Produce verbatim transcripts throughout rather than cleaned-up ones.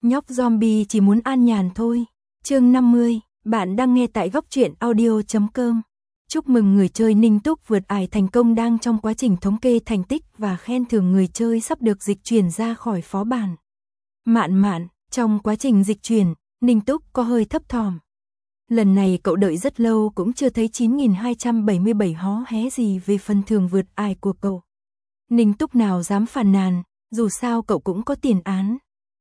Nhóc zombie chỉ muốn an nhàn thôi. Chương năm mươi, bạn đang nghe tại góc truyện audio chấm com. Chúc mừng người chơi Ninh Túc vượt ải thành công đang trong quá trình thống kê thành tích và khen thưởng người chơi sắp được dịch chuyển ra khỏi phó bản. Mạn mạn, trong quá trình dịch chuyển, Ninh Túc có hơi thấp thỏm. Lần này cậu đợi rất lâu cũng chưa thấy chín nghìn hai trăm bảy mươi bảy hó hé gì về phần thưởng vượt ải của cậu. Ninh Túc nào dám phàn nàn, dù sao cậu cũng có tiền án.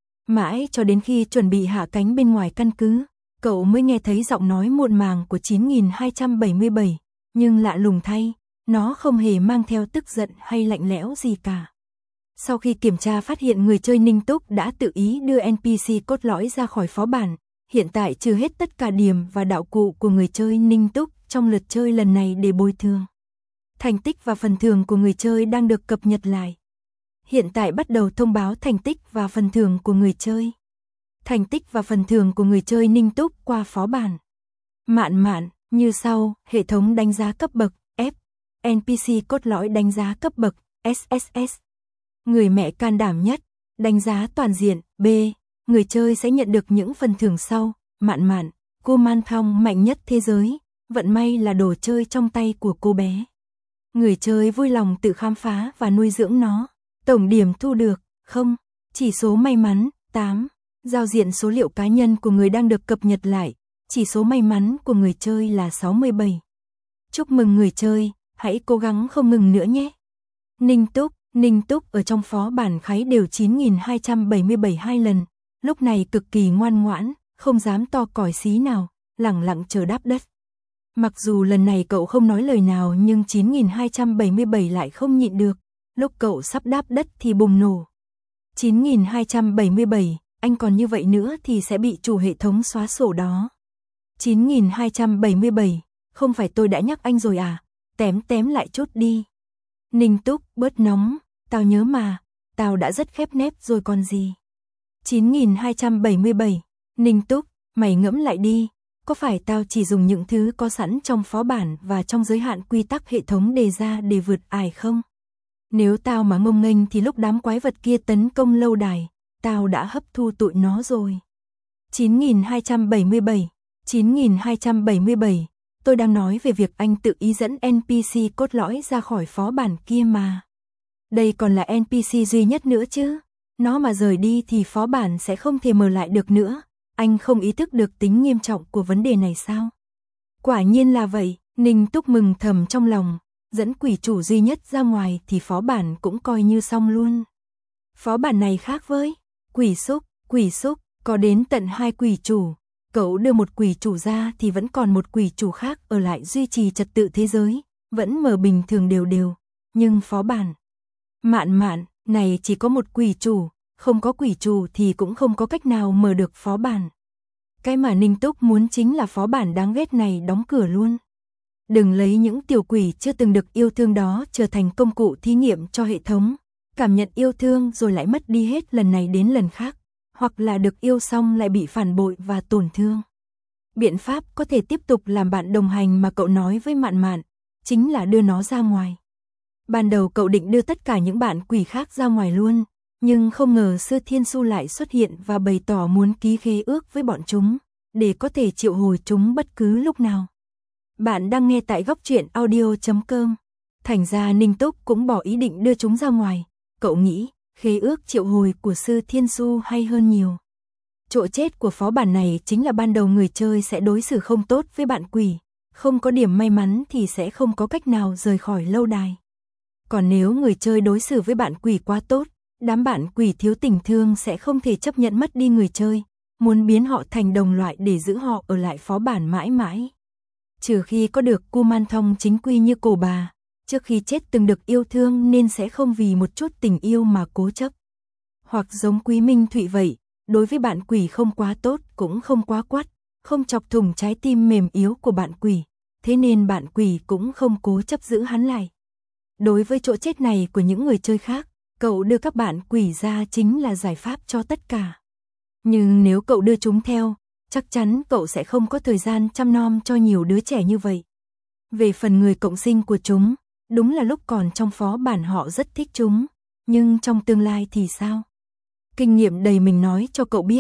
Mãi cho đến khi chuẩn bị hạ cánh bên ngoài căn cứ, cậu mới nghe thấy giọng nói muộn màng của chín nghìn hai trăm bảy mươi bảy, nhưng lạ lùng thay, nó không hề mang theo tức giận hay lạnh lẽo gì cả. Sau khi kiểm tra phát hiện người chơi Ninh Túc đã tự ý đưa en pê xê cốt lõi ra khỏi phó bản, hiện tại trừ hết tất cả điểm và đạo cụ của người chơi Ninh Túc trong lượt chơi lần này để bồi thường. Thành tích và phần thưởng của người chơi đang được cập nhật lại. Hiện tại bắt đầu thông báo thành tích và phần thưởng của người chơi. Thành tích và phần thưởng của người chơi Ninh Túc qua phó bản. Mạn mạn, như sau, hệ thống đánh giá cấp bậc, F, en pê xê cốt lõi đánh giá cấp bậc, ét ét ét. Người mẹ can đảm nhất, đánh giá toàn diện, B, người chơi sẽ nhận được những phần thưởng sau, mạn mạn, cô man thong mạnh nhất thế giới, vận may là đồ chơi trong tay của cô bé. Người chơi vui lòng tự khám phá và nuôi dưỡng nó. Tổng điểm thu được, không, chỉ số may mắn, tám. Giao diện số liệu cá nhân của người đang được cập nhật lại, chỉ số may mắn của người chơi là sáu mươi bảy. Chúc mừng người chơi, hãy cố gắng không ngừng nữa nhé. Ninh Túc, Ninh Túc ở trong phó bản kháy đều chín nghìn hai trăm bảy mươi bảy hai lần, lúc này cực kỳ ngoan ngoãn, không dám to còi xí nào, lẳng lặng chờ đáp đất. Mặc dù lần này cậu không nói lời nào nhưng chín nghìn hai trăm bảy mươi bảy lại không nhịn được. Lúc cậu sắp đáp đất thì bùng nổ. chín nghìn hai trăm bảy mươi bảy, anh còn như vậy nữa thì sẽ bị chủ hệ thống xóa sổ đó. chín nghìn hai trăm bảy mươi bảy, không phải tôi đã nhắc anh rồi à, tém tém lại chút đi. Ninh Túc, bớt nóng, tao nhớ mà, tao đã rất khép nép rồi còn gì. chín nghìn hai trăm bảy mươi bảy, Ninh Túc, mày ngẫm lại đi, có phải tao chỉ dùng những thứ có sẵn trong phó bản và trong giới hạn quy tắc hệ thống đề ra để vượt ải không? Nếu tao mà ngông nghênh thì lúc đám quái vật kia tấn công lâu đài, tao đã hấp thu tụi nó rồi. chín nghìn hai trăm bảy mươi bảy, chín nghìn hai trăm bảy mươi bảy, tôi đang nói về việc anh tự ý dẫn en pê xê cốt lõi ra khỏi phó bản kia mà. Đây còn là en pê xê duy nhất nữa chứ, nó mà rời đi thì phó bản sẽ không thể mở lại được nữa, anh không ý thức được tính nghiêm trọng của vấn đề này sao? Quả nhiên là vậy, Ninh Túc mừng thầm trong lòng. Dẫn quỷ chủ duy nhất ra ngoài thì phó bản cũng coi như xong luôn. Phó bản này khác với quỷ xúc, quỷ xúc, có đến tận hai quỷ chủ. Cậu đưa một quỷ chủ ra thì vẫn còn một quỷ chủ khác ở lại duy trì trật tự thế giới, vẫn mở bình thường đều đều. Nhưng phó bản mạn mạn này chỉ có một quỷ chủ, không có quỷ chủ thì cũng không có cách nào mở được phó bản. Cái mà Ninh Túc muốn chính là phó bản đáng ghét này đóng cửa luôn. Đừng lấy những tiểu quỷ chưa từng được yêu thương đó trở thành công cụ thí nghiệm cho hệ thống, cảm nhận yêu thương rồi lại mất đi hết lần này đến lần khác, hoặc là được yêu xong lại bị phản bội và tổn thương. Biện pháp có thể tiếp tục làm bạn đồng hành mà cậu nói với Mạn Mạn, chính là đưa nó ra ngoài. Ban đầu cậu định đưa tất cả những bạn quỷ khác ra ngoài luôn, nhưng không ngờ Sư Thiên Su lại xuất hiện và bày tỏ muốn ký khế ước với bọn chúng, để có thể triệu hồi chúng bất cứ lúc nào. Bạn đang nghe tại góc truyện audio chấm com. Thành ra Ninh Túc cũng bỏ ý định đưa chúng ra ngoài. Cậu nghĩ, khế ước triệu hồi của Sư Thiên Su hay hơn nhiều. Chỗ chết của phó bản này chính là ban đầu người chơi sẽ đối xử không tốt với bạn quỷ. Không có điểm may mắn thì sẽ không có cách nào rời khỏi lâu đài. Còn nếu người chơi đối xử với bạn quỷ quá tốt, đám bạn quỷ thiếu tình thương sẽ không thể chấp nhận mất đi người chơi. Muốn biến họ thành đồng loại để giữ họ ở lại phó bản mãi mãi. Trừ khi có được cu man thong chính quy như cổ bà, trước khi chết từng được yêu thương nên sẽ không vì một chút tình yêu mà cố chấp. Hoặc giống Quý Minh Thụy vậy, đối với bạn quỷ không quá tốt cũng không quá quắt, không chọc thủng trái tim mềm yếu của bạn quỷ, thế nên bạn quỷ cũng không cố chấp giữ hắn lại. Đối với chỗ chết này của những người chơi khác, cậu đưa các bạn quỷ ra chính là giải pháp cho tất cả. Nhưng nếu cậu đưa chúng theo, chắc chắn cậu sẽ không có thời gian chăm nom cho nhiều đứa trẻ như vậy. Về phần người cộng sinh của chúng, đúng là lúc còn trong phó bản họ rất thích chúng, nhưng trong tương lai thì sao? Kinh nghiệm đầy mình nói cho cậu biết,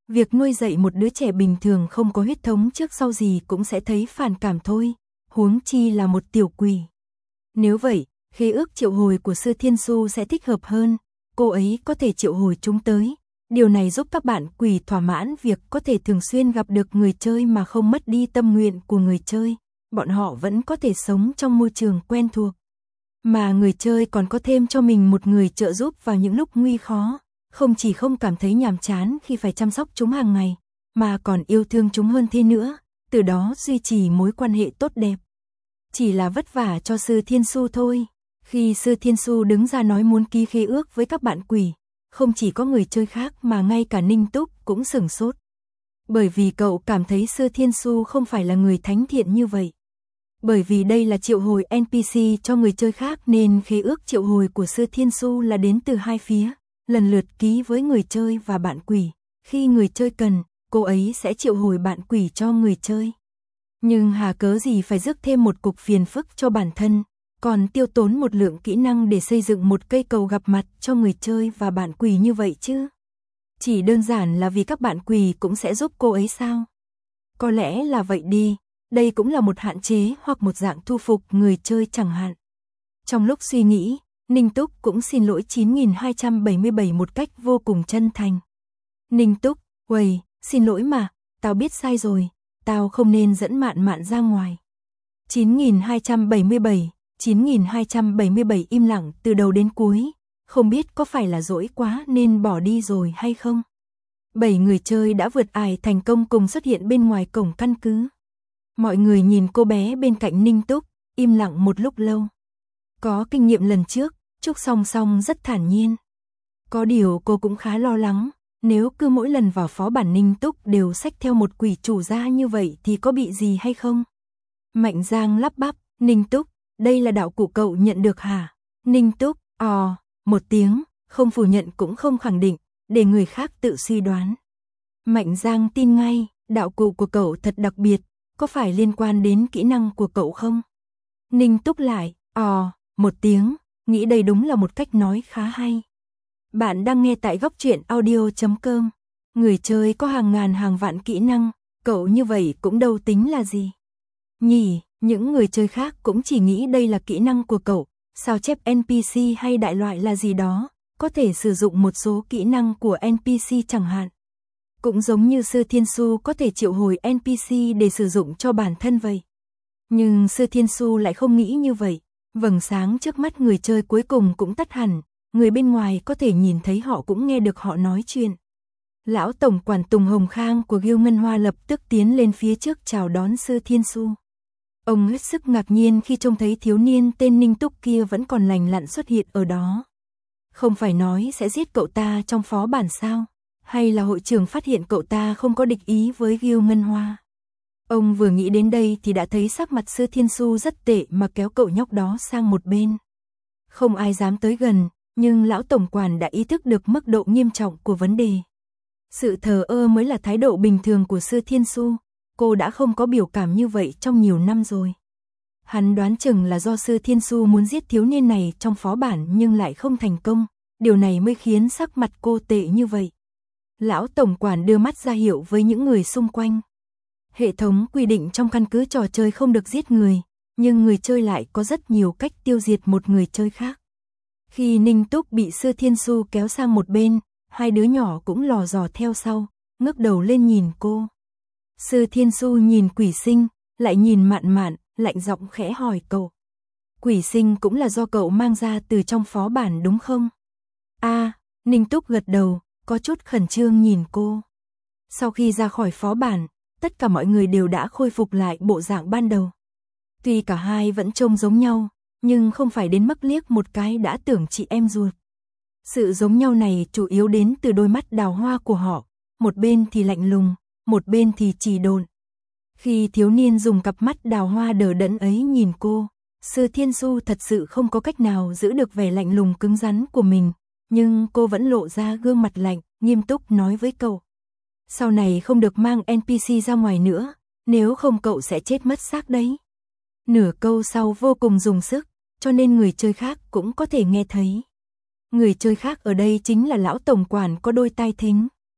Việc nuôi dạy một đứa trẻ bình thường không có huyết thống trước sau gì cũng sẽ thấy phản cảm thôi, huống chi là một tiểu quỷ. Nếu vậy, khế ước triệu hồi của Sư Thiên Su sẽ thích hợp hơn, cô ấy có thể triệu hồi chúng tới. Điều này giúp các bạn quỷ thỏa mãn việc có thể thường xuyên gặp được người chơi mà không mất đi tâm nguyện của người chơi. Bọn họ vẫn có thể sống trong môi trường quen thuộc. Mà người chơi còn có thêm cho mình một người trợ giúp vào những lúc nguy khó. Không chỉ không cảm thấy nhàm chán khi phải chăm sóc chúng hàng ngày, mà còn yêu thương chúng hơn thế nữa, từ đó duy trì mối quan hệ tốt đẹp. Chỉ là vất vả cho Sư Thiên Su thôi. Khi Sư Thiên Su đứng ra nói muốn ký khế ước với các bạn quỷ, không chỉ có người chơi khác mà ngay cả Ninh Túc cũng sửng sốt. Bởi vì cậu cảm thấy Sư Thiên Su không phải là người thánh thiện như vậy. Bởi vì đây là triệu hồi en pê xê cho người chơi khác nên khế ước triệu hồi của Sư Thiên Su là đến từ hai phía, lần lượt ký với người chơi và bạn quỷ. Khi người chơi cần, cô ấy sẽ triệu hồi bạn quỷ cho người chơi. Nhưng hà cớ gì phải rước thêm một cục phiền phức cho bản thân, còn tiêu tốn một lượng kỹ năng để xây dựng một cây cầu gặp mặt cho người chơi và bạn quỷ như vậy chứ? Chỉ đơn giản là vì các bạn quỷ cũng sẽ giúp cô ấy sao? Có lẽ là vậy đi, đây cũng là một hạn chế hoặc một dạng thu phục người chơi chẳng hạn. Trong lúc suy nghĩ, Ninh Túc cũng xin lỗi chín nghìn hai trăm bảy mươi bảy một cách vô cùng chân thành. Ninh Túc, uầy, xin lỗi mà, tao biết sai rồi, tao không nên dẫn Mạn Mạn ra ngoài. chín nghìn hai trăm bảy mươi bảy, chín nghìn hai trăm bảy mươi bảy im lặng từ đầu đến cuối, không biết có phải là dỗi quá nên bỏ đi rồi hay không. Bảy người chơi đã vượt ải thành công cùng xuất hiện bên ngoài cổng căn cứ. Mọi người nhìn cô bé bên cạnh Ninh Túc, im lặng một lúc lâu. Có kinh nghiệm lần trước, Trúc Song Song rất thản nhiên. Có điều cô cũng khá lo lắng, nếu cứ mỗi lần vào phó bản Ninh Túc đều xách theo một quỷ chủ ra như vậy thì có bị gì hay không? Mạnh Giang lắp bắp, Ninh Túc, đây là đạo cụ cậu nhận được hả? Ninh Túc, ò, một tiếng, không phủ nhận cũng không khẳng định, để người khác tự suy đoán. Mạnh Giang tin ngay, đạo cụ của cậu thật đặc biệt, có phải liên quan đến kỹ năng của cậu không? Ninh Túc lại, ò, một tiếng, nghĩ đây đúng là một cách nói khá hay. Bạn đang nghe tại góc truyện audio chấm com. Người chơi có hàng ngàn hàng vạn kỹ năng, cậu như vậy cũng đâu tính là gì. Nhỉ, những người chơi khác cũng chỉ nghĩ đây là kỹ năng của cậu, sao chép en pê xê hay đại loại là gì đó, có thể sử dụng một số kỹ năng của en pê xê chẳng hạn. Cũng giống như Sư Thiên Su có thể triệu hồi en pê xê để sử dụng cho bản thân vậy. Nhưng Sư Thiên Su lại không nghĩ như vậy, vầng sáng trước mắt người chơi cuối cùng cũng tắt hẳn, người bên ngoài có thể nhìn thấy họ cũng nghe được họ nói chuyện. Lão Tổng quản Tùng Hồng Khang của Guild Ngân Hoa lập tức tiến lên phía trước chào đón Sư Thiên Su. Ông hết sức ngạc nhiên khi trông thấy thiếu niên tên Ninh Túc kia vẫn còn lành lặn xuất hiện ở đó. Không phải nói sẽ giết cậu ta trong phó bản sao? Hay là hội trưởng phát hiện cậu ta không có địch ý với Guild Ngân Hoa? Ông vừa nghĩ đến đây thì đã thấy sắc mặt Sư Thiên Su rất tệ mà kéo cậu nhóc đó sang một bên. Không ai dám tới gần, nhưng lão tổng quản đã ý thức được mức độ nghiêm trọng của vấn đề. Sự thờ ơ mới là thái độ bình thường của Sư Thiên Su, cô đã không có biểu cảm như vậy trong nhiều năm rồi. Hắn đoán chừng là do Sư Thiên Su muốn giết thiếu niên này trong phó bản nhưng lại không thành công, điều này mới khiến sắc mặt cô tệ như vậy. Lão tổng quản đưa mắt ra hiệu với những người xung quanh. Hệ thống quy định trong căn cứ trò chơi không được giết người, nhưng người chơi lại có rất nhiều cách tiêu diệt một người chơi khác. Khi Ninh Túc bị Sư Thiên Su kéo sang một bên, hai đứa nhỏ cũng lò dò theo sau, ngước đầu lên nhìn cô. Sư Thiên Su nhìn Quỷ Sinh, lại nhìn Mạn Mạn, lạnh giọng khẽ hỏi cậu. Quỷ Sinh cũng là do cậu mang ra từ trong phó bản đúng không? A, à, Ninh Túc gật đầu, có chút khẩn trương nhìn cô. Sau khi ra khỏi phó bản, tất cả mọi người đều đã khôi phục lại bộ dạng ban đầu. Tuy cả hai vẫn trông giống nhau, nhưng không phải đến mức liếc một cái đã tưởng chị em ruột. Sự giống nhau này chủ yếu đến từ đôi mắt đào hoa của họ, một bên thì lạnh lùng, một bên thì trì độn. Khi thiếu niên dùng cặp mắt đào hoa đờ đẫn ấy nhìn cô, Sư Thiên Su thật sự không có cách nào giữ được vẻ lạnh lùng cứng rắn của mình, nhưng cô vẫn lộ ra gương mặt lạnh, nghiêm túc nói với cậu. Sau này không được mang en pê xê ra ngoài nữa, nếu không cậu sẽ chết mất xác đấy. Nửa câu sau vô cùng dùng sức, cho nên người chơi khác cũng có thể nghe thấy. Người chơi khác ở đây chính là lão tổng quản có đôi tai thính.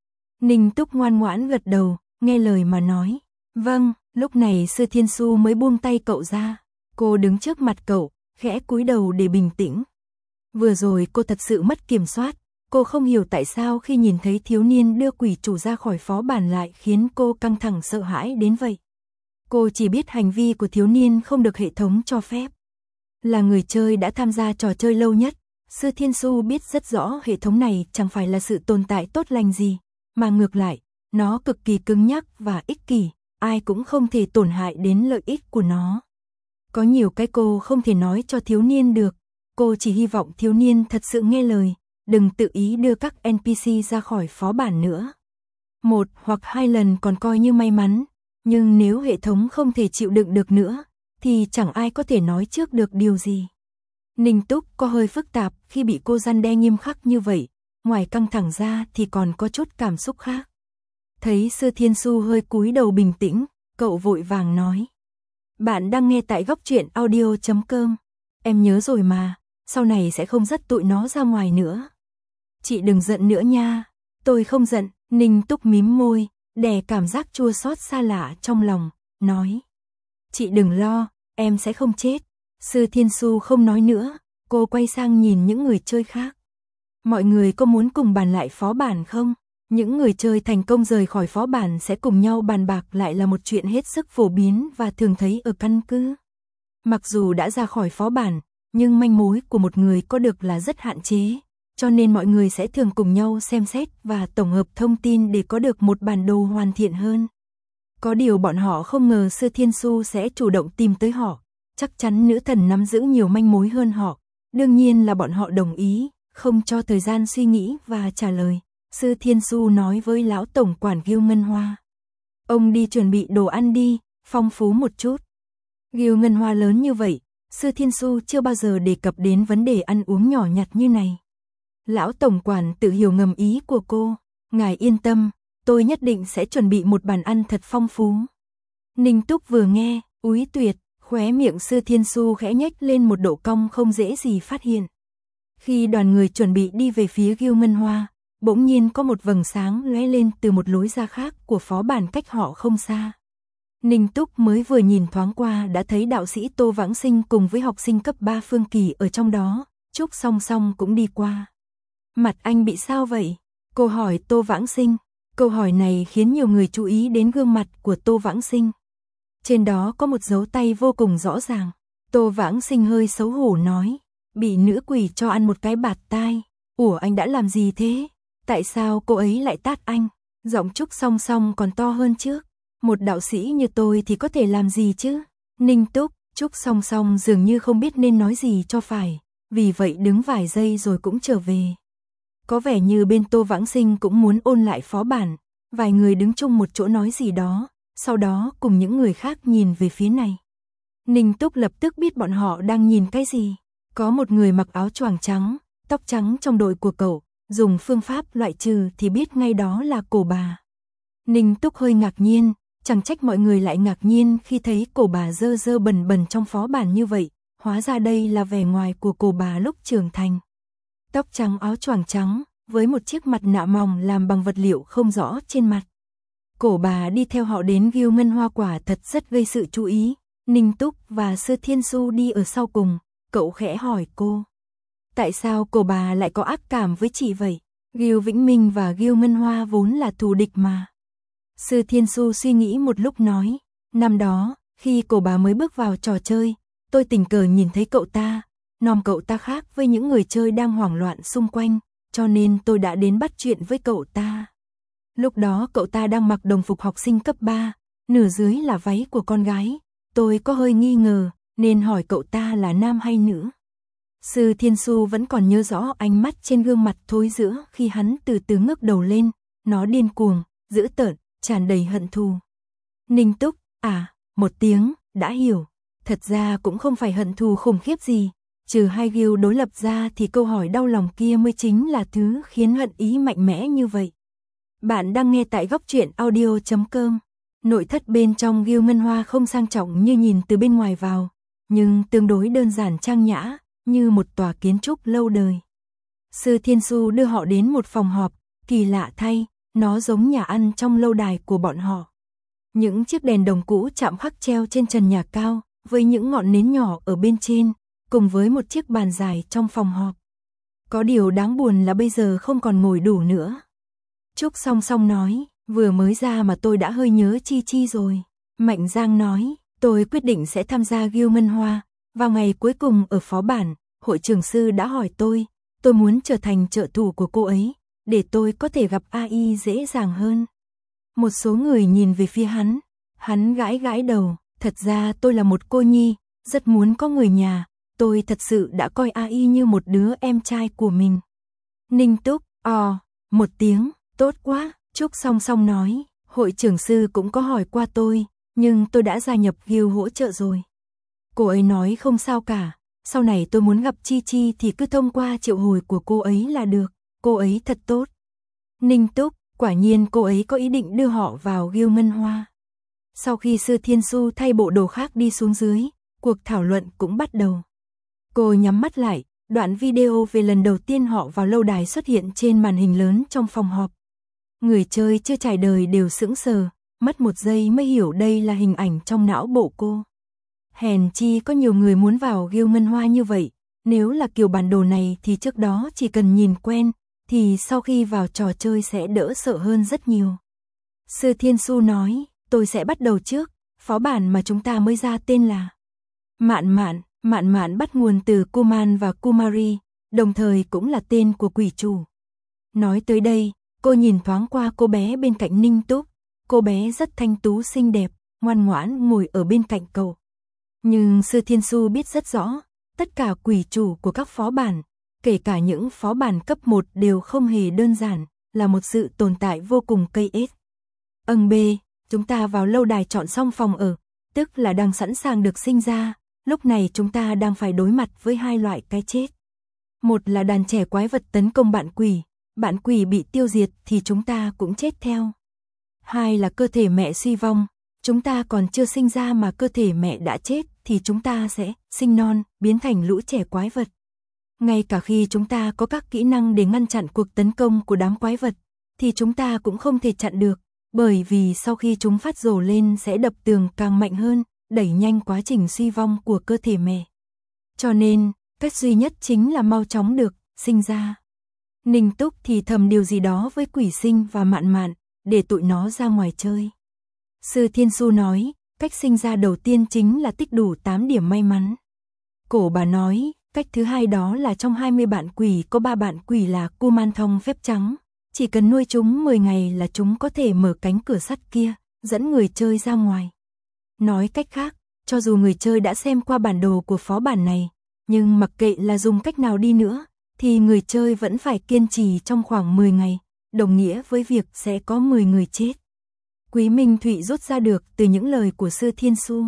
Ninh Túc ngoan ngoãn gật đầu, nghe lời mà nói. Vâng, lúc này Sư Thiên Su mới buông tay cậu ra. Cô đứng trước mặt cậu, khẽ cúi đầu để bình tĩnh. Vừa rồi cô thật sự mất kiểm soát. Cô không hiểu tại sao khi nhìn thấy thiếu niên đưa quỷ chủ ra khỏi phó bản lại khiến cô căng thẳng sợ hãi đến vậy. Cô chỉ biết hành vi của thiếu niên không được hệ thống cho phép. Là người chơi đã tham gia trò chơi lâu nhất, Sư Thiên Su biết rất rõ hệ thống này chẳng phải là sự tồn tại tốt lành gì, mà ngược lại, nó cực kỳ cứng nhắc và ích kỷ, ai cũng không thể tổn hại đến lợi ích của nó. Có nhiều cái cô không thể nói cho thiếu niên được, cô chỉ hy vọng thiếu niên thật sự nghe lời, đừng tự ý đưa các en pê xê ra khỏi phó bản nữa. Một hoặc hai lần còn coi như may mắn, nhưng nếu hệ thống không thể chịu đựng được nữa, thì chẳng ai có thể nói trước được điều gì. Ninh Túc có hơi phức tạp khi bị cô răn đe nghiêm khắc như vậy, ngoài căng thẳng ra thì còn có chút cảm xúc khác. Thấy Sư Thiên Su hơi cúi đầu bình tĩnh, cậu vội vàng nói. Bạn đang nghe tại góc truyện audio chấm com. Em nhớ rồi mà, sau này sẽ không dắt tụi nó ra ngoài nữa. Chị đừng giận nữa nha. Tôi không giận, Ninh Túc mím môi, đè cảm giác chua xót xa lạ trong lòng, nói. Chị đừng lo, em sẽ không chết. Sư Thiên Su không nói nữa, cô quay sang nhìn những người chơi khác. Mọi người có muốn cùng bàn lại phó bản không? Những người chơi thành công rời khỏi phó bản sẽ cùng nhau bàn bạc lại là một chuyện hết sức phổ biến và thường thấy ở căn cứ. Mặc dù đã ra khỏi phó bản, nhưng manh mối của một người có được là rất hạn chế, cho nên mọi người sẽ thường cùng nhau xem xét và tổng hợp thông tin để có được một bản đồ hoàn thiện hơn. Có điều bọn họ không ngờ Sư Thiên Su sẽ chủ động tìm tới họ, chắc chắn nữ thần nắm giữ nhiều manh mối hơn họ, đương nhiên là bọn họ đồng ý, không cho thời gian suy nghĩ và trả lời. Sư Thiên Su nói với lão tổng quản Gil Ngân Hoa. Ông đi chuẩn bị đồ ăn đi, phong phú một chút. Gil Ngân Hoa lớn như vậy, Sư Thiên Su chưa bao giờ đề cập đến vấn đề ăn uống nhỏ nhặt như này. Lão tổng quản tự hiểu ngầm ý của cô. Ngài yên tâm, tôi nhất định sẽ chuẩn bị một bàn ăn thật phong phú. Ninh Túc vừa nghe, úi tuyệt, khóe miệng Sư Thiên Su khẽ nhếch lên một độ cong không dễ gì phát hiện. Khi đoàn người chuẩn bị đi về phía Gil Ngân Hoa, bỗng nhiên có một vầng sáng lóe lên từ một lối ra khác của phó bản cách họ không xa. Ninh Túc mới vừa nhìn thoáng qua đã thấy đạo sĩ Tô Vãng Sinh cùng với học sinh cấp ba Phương Kỳ ở trong đó, Trúc song song cũng đi qua. Mặt anh bị sao vậy? Cô hỏi Tô Vãng Sinh. Câu hỏi này khiến nhiều người chú ý đến gương mặt của Tô Vãng Sinh. Trên đó có một dấu tay vô cùng rõ ràng. Tô Vãng Sinh hơi xấu hổ nói, bị nữ quỷ cho ăn một cái bạt tai. Ủa anh đã làm gì thế? Tại sao cô ấy lại tát anh? Giọng Trúc song song còn to hơn trước. Một đạo sĩ như tôi thì có thể làm gì chứ? Ninh Túc, Trúc song song dường như không biết nên nói gì cho phải, vì vậy đứng vài giây rồi cũng trở về. Có vẻ như bên Tô Vãng Sinh cũng muốn ôn lại phó bản, vài người đứng chung một chỗ nói gì đó, sau đó cùng những người khác nhìn về phía này. Ninh Túc lập tức biết bọn họ đang nhìn cái gì. Có một người mặc áo choàng trắng, tóc trắng trong đội của cậu, dùng phương pháp loại trừ thì biết ngay đó là cổ bà. Ninh Túc hơi ngạc nhiên, chẳng trách mọi người lại ngạc nhiên khi thấy cổ bà dơ dơ bẩn bẩn trong phó bản như vậy, hóa ra đây là vẻ ngoài của cổ bà lúc trưởng thành. Tóc trắng áo choàng trắng, với một chiếc mặt nạ mỏng làm bằng vật liệu không rõ trên mặt. Cổ bà đi theo họ đến Gil Ngân Hoa quả thật rất gây sự chú ý. Ninh Túc và Sư Thiên Su đi ở sau cùng, cậu khẽ hỏi cô. Tại sao cổ bà lại có ác cảm với chị vậy? Gil Vĩnh Minh và Gil Ngân Hoa vốn là thù địch mà. Sư Thiên Su suy nghĩ một lúc nói, năm đó, khi cổ bà mới bước vào trò chơi, tôi tình cờ nhìn thấy cậu ta, nom cậu ta khác với những người chơi đang hoảng loạn xung quanh, cho nên tôi đã đến bắt chuyện với cậu ta. Lúc đó cậu ta đang mặc đồng phục học sinh cấp ba, nửa dưới là váy của con gái, tôi có hơi nghi ngờ, nên hỏi cậu ta là nam hay nữ. Sư Thiên Su vẫn còn nhớ rõ ánh mắt trên gương mặt thối rữa khi hắn từ từ ngước đầu lên, nó điên cuồng, dữ tợn, tràn đầy hận thù. Ninh Túc, à, một tiếng, đã hiểu. Thật ra cũng không phải hận thù khủng khiếp gì, trừ hai Gil đối lập ra thì câu hỏi đau lòng kia mới chính là thứ khiến hận ý mạnh mẽ như vậy. Bạn đang nghe tại góc truyện audio chấm com. Nội thất bên trong Gil Ngân Hoa không sang trọng như nhìn từ bên ngoài vào, nhưng tương đối đơn giản trang nhã, như một tòa kiến trúc lâu đời. Sư Thiên Su đưa họ đến một phòng họp, kỳ lạ thay, nó giống nhà ăn trong lâu đài của bọn họ. Những chiếc đèn đồng cũ chạm khắc treo trên trần nhà cao, với những ngọn nến nhỏ ở bên trên, cùng với một chiếc bàn dài trong phòng họp. Có điều đáng buồn là bây giờ không còn ngồi đủ nữa. Trúc song song nói, vừa mới ra mà tôi đã hơi nhớ Chi Chi rồi. Mạnh Giang nói, tôi quyết định sẽ tham gia Guild Ngân Hoa. Vào ngày cuối cùng ở phó bản, hội trưởng sư đã hỏi tôi, tôi muốn trở thành trợ thủ của cô ấy, để tôi có thể gặp a i dễ dàng hơn. Một số người nhìn về phía hắn, hắn gãi gãi đầu, thật ra tôi là một cô nhi, rất muốn có người nhà, tôi thật sự đã coi a i như một đứa em trai của mình. Ninh Túc, ò, một tiếng, tốt quá, Trúc song song nói, hội trưởng sư cũng có hỏi qua tôi, nhưng tôi đã gia nhập guild hỗ trợ rồi. Cô ấy nói không sao cả, sau này tôi muốn gặp Chi Chi thì cứ thông qua triệu hồi của cô ấy là được, cô ấy thật tốt. Ninh Túc, quả nhiên cô ấy có ý định đưa họ vào Guild Ngân Hoa. Sau khi Sư Thiên Su thay bộ đồ khác đi xuống dưới, cuộc thảo luận cũng bắt đầu. Cô nhắm mắt lại, đoạn video về lần đầu tiên họ vào lâu đài xuất hiện trên màn hình lớn trong phòng họp. Người chơi chưa trải đời đều sững sờ, mất một giây mới hiểu đây là hình ảnh trong não bộ cô. Hèn chi có nhiều người muốn vào Guild Ngân Hoa như vậy, nếu là kiểu bản đồ này thì trước đó chỉ cần nhìn quen, thì sau khi vào trò chơi sẽ đỡ sợ hơn rất nhiều. Sư Thiên Su nói, tôi sẽ bắt đầu trước, phó bản mà chúng ta mới ra tên là Mạn Mạn, Mạn Mạn bắt nguồn từ Kuman và Kumari, đồng thời cũng là tên của quỷ chủ. Nói tới đây, cô nhìn thoáng qua cô bé bên cạnh Ninh Túc, cô bé rất thanh tú xinh đẹp, ngoan ngoãn ngồi ở bên cạnh cậu. Nhưng Sư Thiên Su biết rất rõ, tất cả quỷ chủ của các phó bản, kể cả những phó bản cấp một đều không hề đơn giản, là một sự tồn tại vô cùng cây ết. Âng B, chúng ta vào lâu đài chọn xong phòng ở, tức là đang sẵn sàng được sinh ra, lúc này chúng ta đang phải đối mặt với hai loại cái chết. Một là đàn trẻ quái vật tấn công bạn quỷ, bạn quỷ bị tiêu diệt thì chúng ta cũng chết theo. Hai là cơ thể mẹ suy vong, chúng ta còn chưa sinh ra mà cơ thể mẹ đã chết thì chúng ta sẽ sinh non, biến thành lũ trẻ quái vật. Ngay cả khi chúng ta có các kỹ năng để ngăn chặn cuộc tấn công của đám quái vật, thì chúng ta cũng không thể chặn được, bởi vì sau khi chúng phát rồ lên sẽ đập tường càng mạnh hơn, đẩy nhanh quá trình suy vong của cơ thể mẹ. Cho nên, cách duy nhất chính là mau chóng được sinh ra. Ninh Túc thì thầm điều gì đó với Quỷ Sinh và Mạn Mạn, để tụi nó ra ngoài chơi. Sư Thiên Su nói, cách sinh ra đầu tiên chính là tích đủ tám điểm may mắn. Cổ bà nói, cách thứ hai đó là trong hai mươi bạn quỷ có ba bạn quỷ là Kuman Thông phép trắng. Chỉ cần nuôi chúng mười ngày là chúng có thể mở cánh cửa sắt kia, dẫn người chơi ra ngoài. Nói cách khác, cho dù người chơi đã xem qua bản đồ của phó bản này, nhưng mặc kệ là dùng cách nào đi nữa, thì người chơi vẫn phải kiên trì trong khoảng mười ngày, đồng nghĩa với việc sẽ có mười người chết. Quý Minh Thụy rút ra được từ những lời của Sư Thiên Su.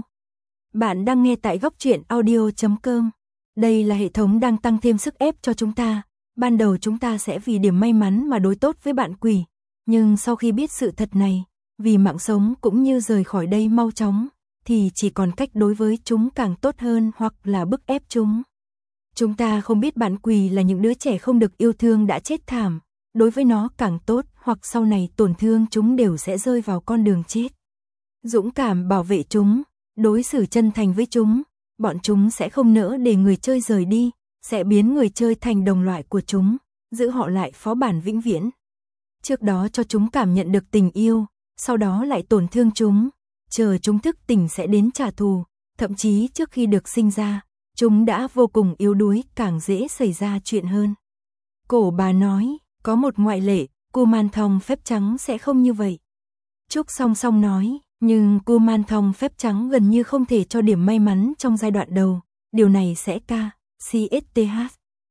Bạn đang nghe tại góc truyện audio chấm com. Đây là hệ thống đang tăng thêm sức ép cho chúng ta. Ban đầu chúng ta sẽ vì điểm may mắn mà đối tốt với bạn quỷ. Nhưng sau khi biết sự thật này, vì mạng sống cũng như rời khỏi đây mau chóng, thì chỉ còn cách đối với chúng càng tốt hơn hoặc là bức ép chúng. Chúng ta không biết bạn quỷ là những đứa trẻ không được yêu thương đã chết thảm. Đối với nó càng tốt hoặc sau này tổn thương chúng đều sẽ rơi vào con đường chết. Dũng cảm bảo vệ chúng, đối xử chân thành với chúng, bọn chúng sẽ không nỡ để người chơi rời đi, sẽ biến người chơi thành đồng loại của chúng, giữ họ lại phó bản vĩnh viễn. Trước đó cho chúng cảm nhận được tình yêu, sau đó lại tổn thương chúng, chờ chúng thức tỉnh sẽ đến trả thù, thậm chí trước khi được sinh ra, chúng đã vô cùng yếu đuối, càng dễ xảy ra chuyện hơn. Cổ bà nói, có một ngoại lệ, Kuman Thông phép trắng sẽ không như vậy. Trúc song song nói, nhưng Kuman Thông phép trắng gần như không thể cho điểm may mắn trong giai đoạn đầu, điều này sẽ K, xê ét tê hát.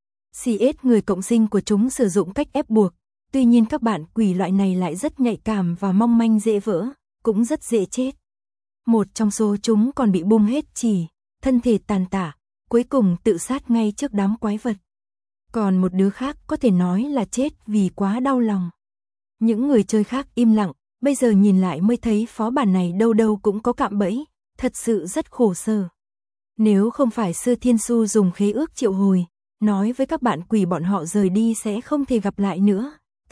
xê ét người cộng sinh của chúng sử dụng cách ép buộc, tuy nhiên các bạn quỷ loại này lại rất nhạy cảm và mong manh dễ vỡ, cũng rất dễ chết. Một trong số chúng còn bị bung hết chỉ, thân thể tàn tả, cuối cùng tự sát ngay trước đám quái vật. Còn một đứa khác có thể nói là chết vì quá đau lòng. Những người chơi khác im lặng, bây giờ nhìn lại mới thấy phó bản này đâu đâu cũng có cạm bẫy, thật sự rất khổ sở. Nếu không phải Sư Thiên Su dùng khế ước triệu hồi, nói với các bạn quỷ bọn họ rời đi sẽ không thể gặp lại nữa,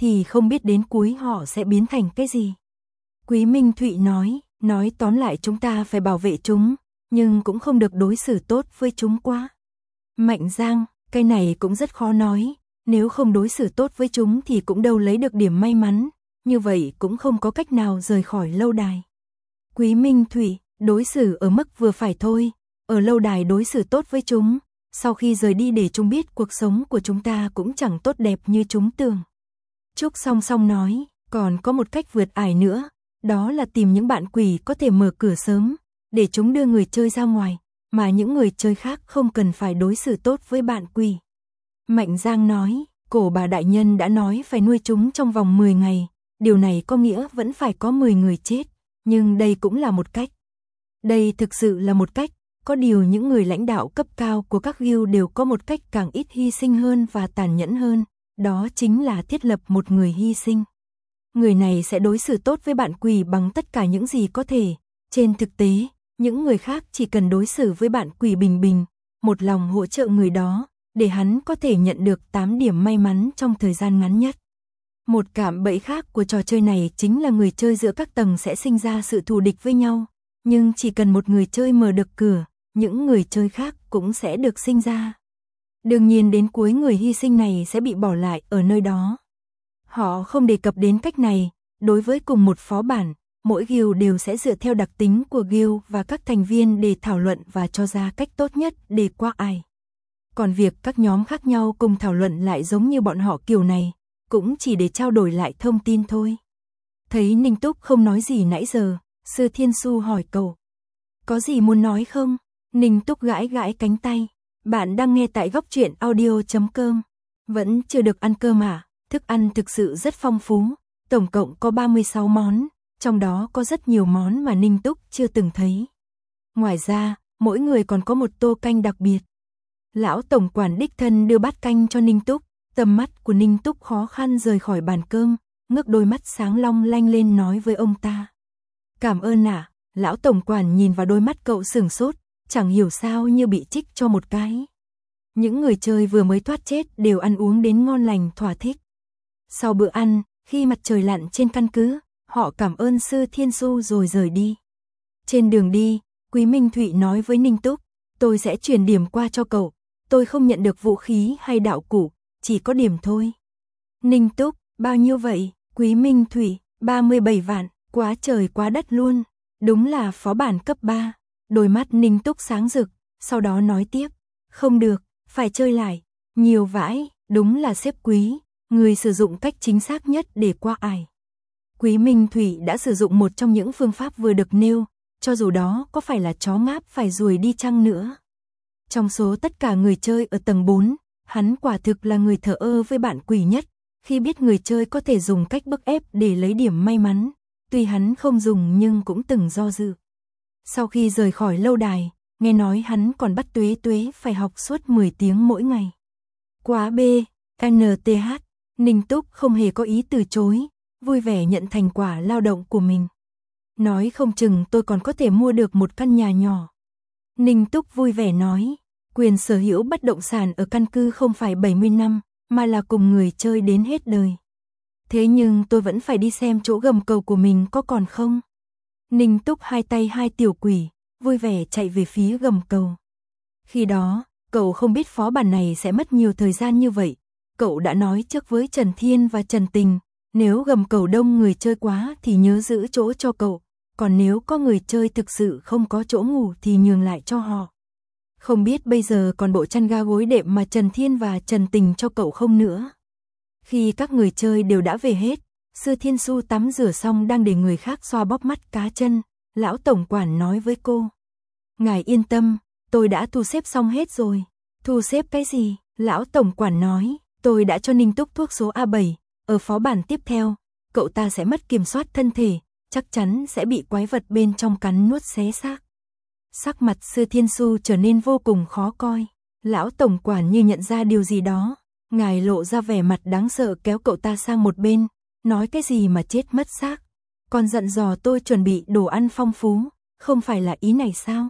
thì không biết đến cuối họ sẽ biến thành cái gì. Quý Minh Thụy nói, nói tóm lại chúng ta phải bảo vệ chúng, nhưng cũng không được đối xử tốt với chúng quá. Mạnh Giang, cái này cũng rất khó nói, nếu không đối xử tốt với chúng thì cũng đâu lấy được điểm may mắn, như vậy cũng không có cách nào rời khỏi lâu đài. Quý Minh Thụy, đối xử ở mức vừa phải thôi, ở lâu đài đối xử tốt với chúng, sau khi rời đi để chúng biết cuộc sống của chúng ta cũng chẳng tốt đẹp như chúng tưởng. Trúc song song nói, còn có một cách vượt ải nữa, đó là tìm những bạn quỷ có thể mở cửa sớm, để chúng đưa người chơi ra ngoài, mà những người chơi khác không cần phải đối xử tốt với bạn quỷ. Mạnh Giang nói, cổ bà đại nhân đã nói phải nuôi chúng trong vòng mười ngày, điều này có nghĩa vẫn phải có mười người chết, nhưng đây cũng là một cách. Đây thực sự là một cách, có điều những người lãnh đạo cấp cao của các guild đều có một cách càng ít hy sinh hơn và tàn nhẫn hơn, đó chính là thiết lập một người hy sinh. Người này sẽ đối xử tốt với bạn quỷ bằng tất cả những gì có thể, trên thực tế, những người khác chỉ cần đối xử với bạn quỷ bình bình, một lòng hỗ trợ người đó, để hắn có thể nhận được tám điểm may mắn trong thời gian ngắn nhất. Một cạm bẫy khác của trò chơi này chính là người chơi giữa các tầng sẽ sinh ra sự thù địch với nhau, nhưng chỉ cần một người chơi mở được cửa, những người chơi khác cũng sẽ được sinh ra. Đương nhiên đến cuối người hy sinh này sẽ bị bỏ lại ở nơi đó. Họ không đề cập đến cách này, đối với cùng một phó bản, mỗi guild đều sẽ dựa theo đặc tính của guild và các thành viên để thảo luận và cho ra cách tốt nhất để qua ải. Còn việc các nhóm khác nhau cùng thảo luận lại giống như bọn họ kiểu này, cũng chỉ để trao đổi lại thông tin thôi. Thấy Ninh Túc không nói gì nãy giờ, Sư Thiên Su hỏi cậu. Có gì muốn nói không? Ninh Túc gãi gãi cánh tay. Bạn đang nghe tại góc truyện audio chấm com. Vẫn chưa được ăn cơm à? Thức ăn thực sự rất phong phú. Tổng cộng có ba mươi sáu món, trong đó có rất nhiều món mà Ninh Túc chưa từng thấy. Ngoài ra, mỗi người còn có một tô canh đặc biệt. Lão tổng quản đích thân đưa bát canh cho Ninh Túc, tầm mắt của Ninh Túc khó khăn rời khỏi bàn cơm, ngước đôi mắt sáng long lanh lên nói với ông ta. Cảm ơn ạ. À. Lão tổng quản nhìn vào đôi mắt cậu sửng sốt, chẳng hiểu sao như bị trích cho một cái. Những người chơi vừa mới thoát chết đều ăn uống đến ngon lành thỏa thích. Sau bữa ăn, khi mặt trời lặn trên căn cứ, họ cảm ơn Sư Thiên Su rồi rời đi. Trên đường đi, Quý Minh Thụy nói với Ninh Túc, tôi sẽ chuyển điểm qua cho cậu, tôi không nhận được vũ khí hay đạo cụ, chỉ có điểm thôi. Ninh Túc, bao nhiêu vậy? Quý Minh Thụy, ba mươi bảy vạn, quá trời quá đất luôn, đúng là phó bản cấp ba. Đôi mắt Ninh Túc sáng rực, sau đó nói tiếp, không được, phải chơi lại, nhiều vãi, đúng là xếp Quý, người sử dụng cách chính xác nhất để qua ải. Quý Minh Thụy đã sử dụng một trong những phương pháp vừa được nêu, cho dù đó có phải là chó ngáp phải ruồi đi chăng nữa. Trong số tất cả người chơi ở tầng bốn, hắn quả thực là người thờ ơ với bạn quỷ nhất, khi biết người chơi có thể dùng cách bức ép để lấy điểm may mắn, tuy hắn không dùng nhưng cũng từng do dự. Sau khi rời khỏi lâu đài, nghe nói hắn còn bắt Tuế Tuế phải học suốt mười tiếng mỗi ngày. Quá B, en tê hát, Ninh Túc không hề có ý từ chối, vui vẻ nhận thành quả lao động của mình. Nói không chừng tôi còn có thể mua được một căn nhà nhỏ. Ninh Túc vui vẻ nói, quyền sở hữu bất động sản ở căn cứ không phải bảy mươi năm, mà là cùng người chơi đến hết đời. Thế nhưng tôi vẫn phải đi xem chỗ gầm cầu của mình có còn không. Ninh Túc hai tay hai tiểu quỷ, vui vẻ chạy về phía gầm cầu. Khi đó, cậu không biết phó bản này sẽ mất nhiều thời gian như vậy. Cậu đã nói trước với Trần Thiên và Trần Tình, nếu gầm cầu đông người chơi quá thì nhớ giữ chỗ cho cậu, còn nếu có người chơi thực sự không có chỗ ngủ thì nhường lại cho họ. Không biết bây giờ còn bộ chăn ga gối đệm mà Trần Thiên và Trần Tình cho cậu không nữa. Khi các người chơi đều đã về hết, Sư Thiên Su tắm rửa xong đang để người khác xoa bóp mắt cá chân, lão tổng quản nói với cô. Ngài yên tâm, tôi đã thu xếp xong hết rồi. Thu xếp cái gì? Lão tổng quản nói, tôi đã cho Ninh Túc thuốc số A bảy, ở phó bản tiếp theo, cậu ta sẽ mất kiểm soát thân thể, chắc chắn sẽ bị quái vật bên trong cắn nuốt xé xác. Sắc mặt Sư Thiên Su trở nên vô cùng khó coi, lão tổng quản như nhận ra điều gì đó, ngài lộ ra vẻ mặt đáng sợ kéo cậu ta sang một bên, nói cái gì mà chết mất xác, còn dặn dò tôi chuẩn bị đồ ăn phong phú, không phải là ý này sao?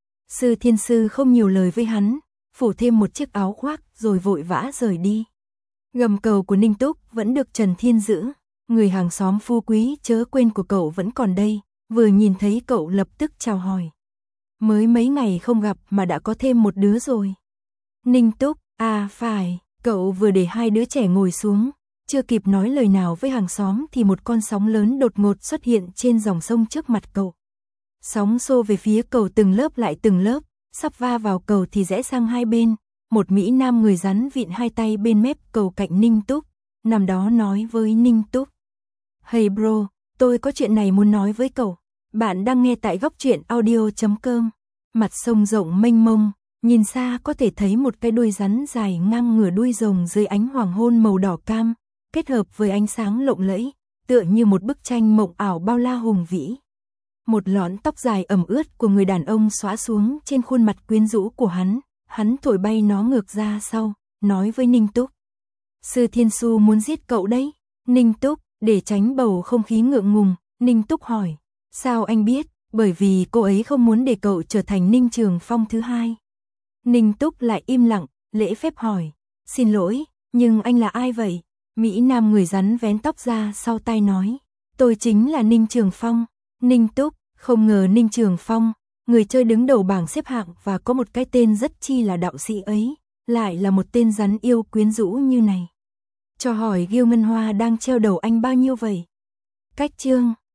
Sư Thiên Sư không nhiều lời với hắn, phủ thêm một chiếc áo khoác rồi vội vã rời đi. Gầm cầu của Ninh Túc vẫn được Trần Thiên giữ, người hàng xóm phú quý chớ quên của cậu vẫn còn đây, vừa nhìn thấy cậu lập tức chào hỏi. Mới mấy ngày không gặp mà đã có thêm một đứa rồi. Ninh Túc, à phải, cậu vừa để hai đứa trẻ ngồi xuống, chưa kịp nói lời nào với hàng xóm thì một con sóng lớn đột ngột xuất hiện trên dòng sông trước mặt cậu. Sóng xô về phía cầu từng lớp lại từng lớp, sắp va vào cầu thì rẽ sang hai bên, một Mỹ Nam người rắn vịn hai tay bên mép cầu cạnh Ninh Túc, nằm đó nói với Ninh Túc. Hey bro, tôi có chuyện này muốn nói với cậu. Bạn đang nghe tại góc truyện audio chấm com. Mặt sông rộng mênh mông, nhìn xa có thể thấy một cái đuôi rắn dài ngang ngửa đuôi rồng dưới ánh hoàng hôn màu đỏ cam, kết hợp với ánh sáng lộng lẫy, tựa như một bức tranh mộng ảo bao la hùng vĩ. Một lọn tóc dài ẩm ướt của người đàn ông xõa xuống trên khuôn mặt quyến rũ của hắn, hắn thổi bay nó ngược ra sau, nói với Ninh Túc. Sư Thiên Su muốn giết cậu đấy. Ninh Túc, để tránh bầu không khí ngượng ngùng, Ninh Túc hỏi. Sao anh biết? Bởi vì cô ấy không muốn để cậu trở thành Ninh Trường Phong thứ hai. Ninh Túc lại im lặng, lễ phép hỏi. Xin lỗi, nhưng anh là ai vậy? Mỹ Nam người rắn vén tóc ra sau tai nói. Tôi chính là Ninh Trường Phong. Ninh Túc, không ngờ Ninh Trường Phong, người chơi đứng đầu bảng xếp hạng và có một cái tên rất chi là đạo sĩ ấy, lại là một tên rắn yêu quyến rũ như này. Cho hỏi Gươm Ngân Hoa đang treo đầu anh bao nhiêu vậy? Cách chương